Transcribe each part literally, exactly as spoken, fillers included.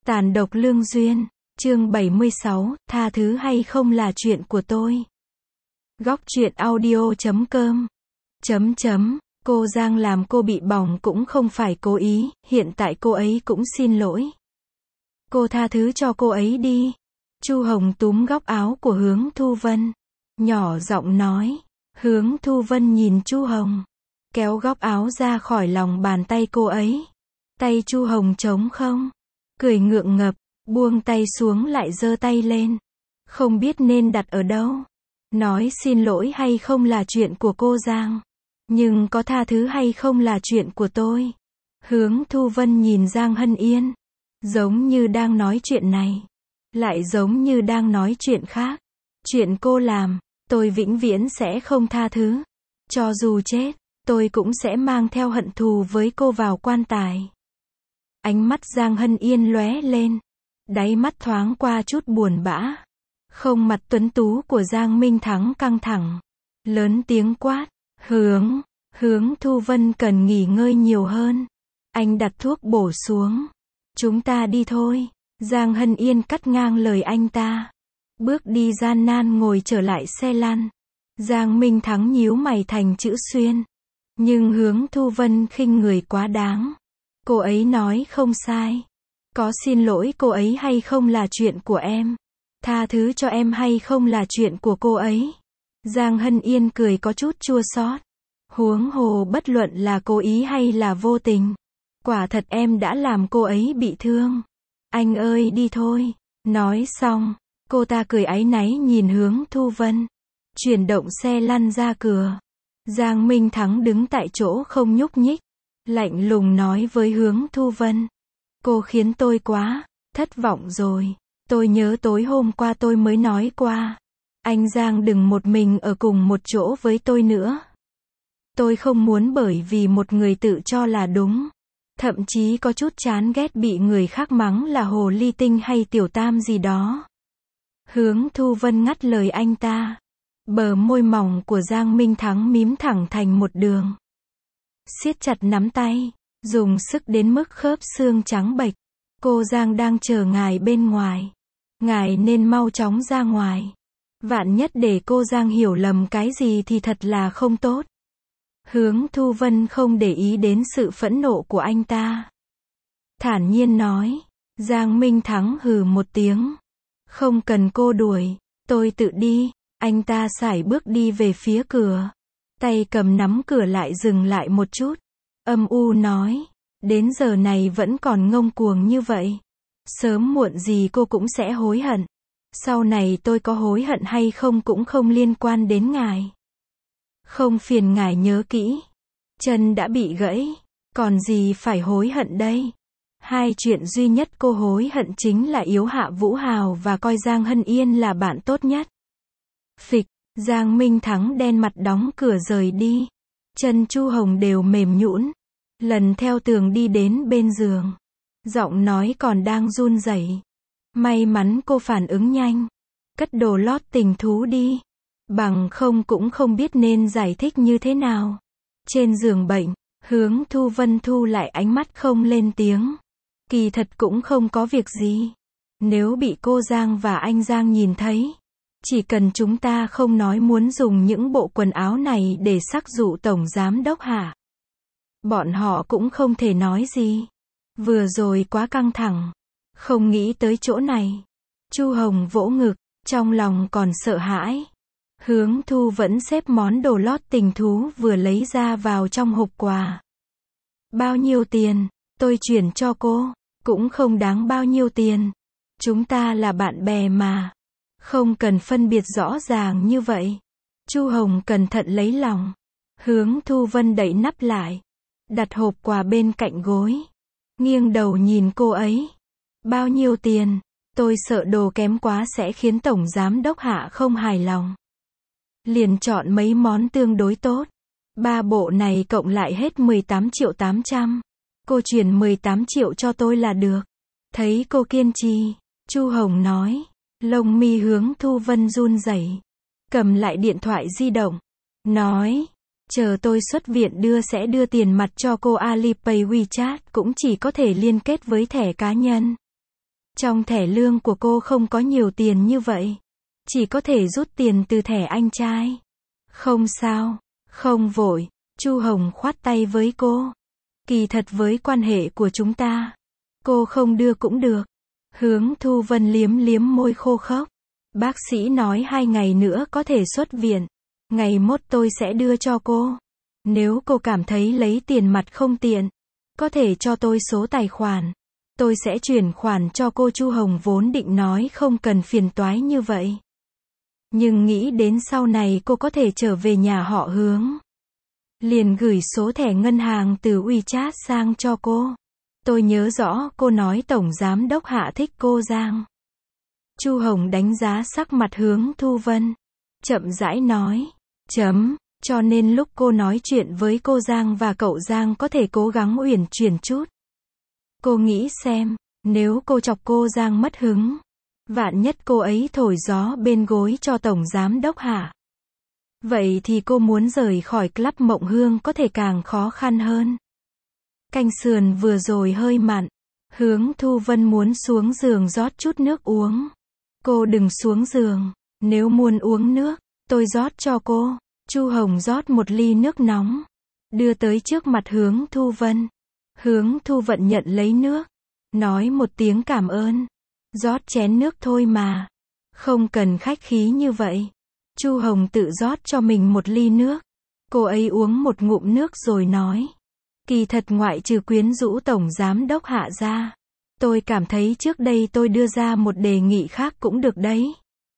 Tàn độc lương duyên, chương bảy mươi sáu, tha thứ hay không là chuyện của tôi. Góc truyện audio chấm com. Chấm chấm, cô Giang làm cô bị bỏng cũng không phải cố ý, hiện tại cô ấy cũng xin lỗi. Cô tha thứ cho cô ấy đi. Chu Hồng túm góc áo của Hướng Thu Vân, nhỏ giọng nói. Hướng Thu Vân nhìn Chu Hồng, kéo góc áo ra khỏi lòng bàn tay cô ấy. Tay Chu Hồng trống không, cười ngượng ngập, buông tay xuống lại giơ tay lên. Không biết nên đặt ở đâu. Nói xin lỗi hay không là chuyện của cô Giang, nhưng có tha thứ hay không là chuyện của tôi. Hướng Thu Vân nhìn Giang Hân Yên, giống như đang nói chuyện này, lại giống như đang nói chuyện khác. Chuyện cô làm, tôi vĩnh viễn sẽ không tha thứ. Cho dù chết, tôi cũng sẽ mang theo hận thù với cô vào quan tài. Ánh mắt Giang Hân Yên lóe lên, đáy mắt thoáng qua chút buồn bã. Không mặt tuấn tú của Giang Minh Thắng căng thẳng, lớn tiếng quát, hướng, hướng Thu Vân cần nghỉ ngơi nhiều hơn. Anh đặt thuốc bổ xuống. Chúng ta đi thôi. Giang Hân Yên cắt ngang lời anh ta, bước đi gian nan ngồi trở lại xe lăn. Giang Minh Thắng nhíu mày thành chữ xuyên. Nhưng Hướng Thu Vân khinh người quá đáng. Cô ấy nói không sai. Có xin lỗi cô ấy hay không là chuyện của em. Tha thứ cho em hay không là chuyện của cô ấy. Giang Hân Yên cười có chút chua xót. Huống hồ bất luận là cố ý hay là vô tình, quả thật em đã làm cô ấy bị thương. Anh ơi đi thôi. Nói xong, cô ta cười áy náy nhìn Hướng Thu Vân, chuyển động xe lăn ra cửa. Giang Minh Thắng đứng tại chỗ không nhúc nhích, lạnh lùng nói với Hướng Thu Vân. Cô khiến tôi quá thất vọng rồi. Tôi nhớ tối hôm qua tôi mới nói qua. Anh Giang đừng một mình ở cùng một chỗ với tôi nữa. Tôi không muốn bởi vì một người tự cho là đúng. Thậm chí có chút chán ghét bị người khác mắng là hồ ly tinh hay tiểu tam gì đó. Hướng Thu Vân ngắt lời anh ta. Bờ môi mỏng của Giang Minh Thắng mím thẳng thành một đường, siết chặt nắm tay, dùng sức đến mức khớp xương trắng bệch. Cô Giang đang chờ ngài bên ngoài. Ngài nên mau chóng ra ngoài. Vạn nhất để cô Giang hiểu lầm cái gì thì thật là không tốt. Hướng Thu Vân không để ý đến sự phẫn nộ của anh ta, thản nhiên nói. Giang Minh Thắng hừ một tiếng. Không cần cô đuổi, tôi tự đi. Anh ta sải bước đi về phía cửa, tay cầm nắm cửa lại dừng lại một chút, âm u nói. Đến giờ này vẫn còn ngông cuồng như vậy. Sớm muộn gì cô cũng sẽ hối hận. Sau này tôi có hối hận hay không cũng không liên quan đến ngài. Không phiền ngài nhớ kỹ. Chân đã bị gãy, còn gì phải hối hận đây. Hai chuyện duy nhất cô hối hận chính là yếu Hạ Vũ Hào và coi Giang Hân Yên là bạn tốt nhất. Phịch, Giang Minh Thắng đen mặt đóng cửa rời đi. Chân Chu Hồng đều mềm nhũn, lần theo tường đi đến bên giường. Giọng nói còn đang run rẩy. May mắn cô phản ứng nhanh. Cất đồ lót tình thú đi. Bằng không cũng không biết nên giải thích như thế nào. Trên giường bệnh, Hướng Thu Vân thu lại ánh mắt không lên tiếng. Kỳ thật cũng không có việc gì. Nếu bị cô Giang và anh Giang nhìn thấy, chỉ cần chúng ta không nói muốn dùng những bộ quần áo này để sắc dụ Tổng Giám Đốc Hạ, bọn họ cũng không thể nói gì. Vừa rồi quá căng thẳng, không nghĩ tới chỗ này. Chu Hồng vỗ ngực, trong lòng còn sợ hãi. Hướng Thu vẫn xếp món đồ lót tình thú vừa lấy ra vào trong hộp quà. Bao nhiêu tiền? Tôi chuyển cho cô. Cũng không đáng bao nhiêu tiền. Chúng ta là bạn bè mà. Không cần phân biệt rõ ràng như vậy. Chu Hồng cẩn thận lấy lòng. Hướng Thu Vân đậy nắp lại, đặt hộp quà bên cạnh gối, nghiêng đầu nhìn cô ấy. Bao nhiêu tiền? Tôi sợ đồ kém quá sẽ khiến Tổng Giám Đốc Hạ không hài lòng. Liền chọn mấy món tương đối tốt. Ba bộ này cộng lại hết mười tám triệu tám trăm. Cô chuyển mười tám triệu cho tôi là được. Thấy cô kiên trì, Chu Hồng nói. Lông mi Hướng Thu Vân run rẩy, cầm lại điện thoại di động, nói. Chờ tôi xuất viện đưa sẽ đưa tiền mặt cho cô. Alipay WeChat cũng chỉ có thể liên kết với thẻ cá nhân. Trong thẻ lương của cô không có nhiều tiền như vậy. Chỉ có thể rút tiền từ thẻ anh trai. Không sao, không vội. Chu Hồng khoát tay với cô. Kỳ thật với quan hệ của chúng ta, cô không đưa cũng được. Hướng Thu Vân liếm liếm môi khô khốc. Bác sĩ nói hai ngày nữa có thể xuất viện. Ngày mốt tôi sẽ đưa cho cô. Nếu cô cảm thấy lấy tiền mặt không tiện, có thể cho tôi số tài khoản. Tôi sẽ chuyển khoản cho cô. Chu Hồng vốn định nói không cần phiền toái như vậy. Nhưng nghĩ đến sau này cô có thể trở về nhà họ Hướng. Liền gửi số thẻ ngân hàng từ WeChat sang cho cô. Tôi nhớ rõ cô nói Tổng Giám Đốc Hạ thích cô Giang. Chu Hồng đánh giá sắc mặt Hướng Thu Vân. Chậm rãi nói. Chấm. Cho nên lúc cô nói chuyện với cô Giang và cậu Giang có thể cố gắng uyển chuyển chút. Cô nghĩ xem, nếu cô chọc cô Giang mất hứng, vạn nhất cô ấy thổi gió bên gối cho Tổng Giám Đốc Hạ. Vậy thì cô muốn rời khỏi Club Mộng Hương có thể càng khó khăn hơn. Canh sườn vừa rồi hơi mặn. Hướng Thu Vân muốn xuống giường rót chút nước uống. Cô đừng xuống giường. Nếu muốn uống nước, tôi rót cho cô. Chu Hồng rót một ly nước nóng. Đưa tới trước mặt Hướng Thu Vân. Hướng Thu Vân nhận lấy nước. Nói một tiếng cảm ơn. Rót chén nước thôi mà. Không cần khách khí như vậy. Chu Hồng tự rót cho mình một ly nước. Cô ấy uống một ngụm nước rồi nói. Kỳ thật ngoại trừ quyến rũ Tổng Giám Đốc Hạ ra, tôi cảm thấy trước đây tôi đưa ra một đề nghị khác cũng được đấy.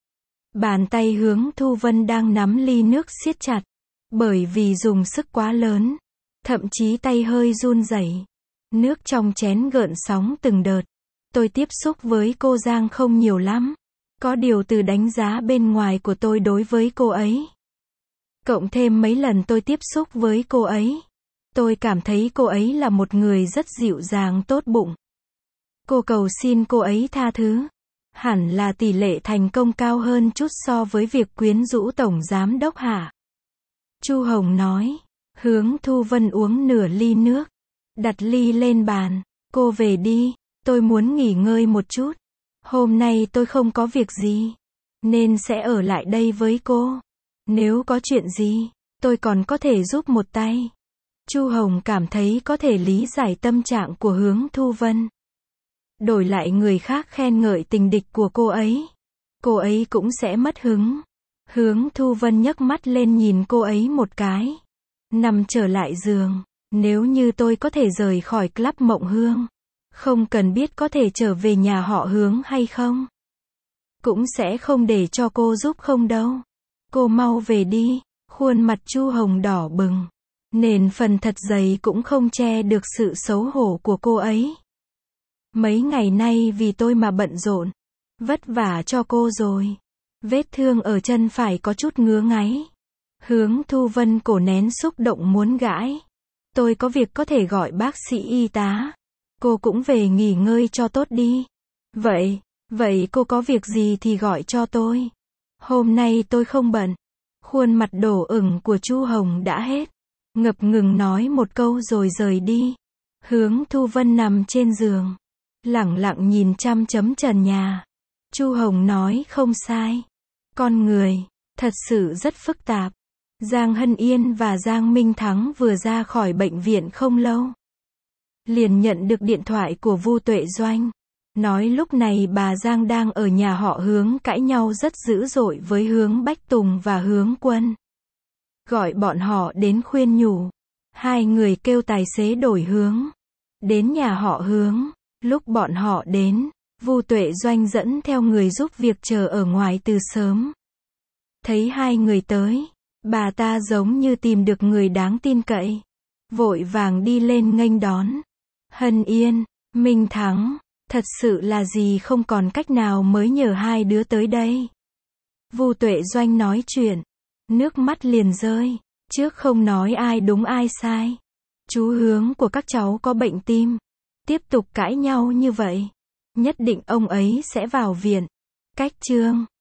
Bàn tay Hướng Thu Vân đang nắm ly nước siết chặt. Bởi vì dùng sức quá lớn. Thậm chí tay hơi run rẩy. Nước trong chén gợn sóng từng đợt. Tôi tiếp xúc với cô Giang không nhiều lắm. Có điều từ đánh giá bên ngoài của tôi đối với cô ấy. Cộng thêm mấy lần tôi tiếp xúc với cô ấy. Tôi cảm thấy cô ấy là một người rất dịu dàng tốt bụng. Cô cầu xin cô ấy tha thứ. Hẳn là tỷ lệ thành công cao hơn chút so với việc quyến rũ Tổng Giám Đốc Hạ. Chu Hồng nói. Hướng Thu Vân uống nửa ly nước. Đặt ly lên bàn. Cô về đi. Tôi muốn nghỉ ngơi một chút. Hôm nay tôi không có việc gì. Nên sẽ ở lại đây với cô. Nếu có chuyện gì, tôi còn có thể giúp một tay. Chu Hồng cảm thấy có thể lý giải tâm trạng của Hướng Thu Vân. Đổi lại người khác khen ngợi tình địch của cô ấy. Cô ấy cũng sẽ mất hứng. Hướng Thu Vân nhấc mắt lên nhìn cô ấy một cái. Nằm trở lại giường. Nếu như tôi có thể rời khỏi Club Mộng Hương. Không cần biết có thể trở về nhà họ Hướng hay không. Cũng sẽ không để cho cô giúp không đâu. Cô mau về đi. Khuôn mặt Chu Hồng đỏ bừng. Nền phần thật dày cũng không che được sự xấu hổ của cô ấy. Mấy ngày nay vì tôi mà bận rộn. Vất vả cho cô rồi. Vết thương ở chân phải có chút ngứa ngáy. Hướng Thu Vân cổ nén xúc động muốn gãi. Tôi có việc có thể gọi bác sĩ y tá. Cô cũng về nghỉ ngơi cho tốt đi. Vậy, vậy cô có việc gì thì gọi cho tôi. Hôm nay tôi không bận. Khuôn mặt đỏ ửng của Chu Hồng đã hết. Ngập ngừng nói một câu rồi rời đi. Hướng Thu Vân nằm trên giường. Lẳng lặng nhìn chăm chấm trần nhà. Chu Hồng nói không sai. Con người, thật sự rất phức tạp. Giang Hân Yên và Giang Minh Thắng vừa ra khỏi bệnh viện không lâu. Liền nhận được điện thoại của Vu Tuệ Doanh. Nói lúc này bà Giang đang ở nhà họ Hướng cãi nhau rất dữ dội với Hướng Bách Tùng và Hướng Quân. Gọi bọn họ đến khuyên nhủ. Hai người kêu tài xế đổi hướng. Đến nhà họ Hướng. Lúc bọn họ đến, Vu Tuệ Doanh dẫn theo người giúp việc chờ ở ngoài từ sớm. Thấy hai người tới, bà ta giống như tìm được người đáng tin cậy. Vội vàng đi lên nghênh đón. Hân Yên, Minh Thắng, thật sự là gì không còn cách nào mới nhờ hai đứa tới đây. Vu Tuệ Doanh nói chuyện, nước mắt liền rơi, trước không nói ai đúng ai sai. Chú Hướng của các cháu có bệnh tim, tiếp tục cãi nhau như vậy, nhất định ông ấy sẽ vào viện. Cách chương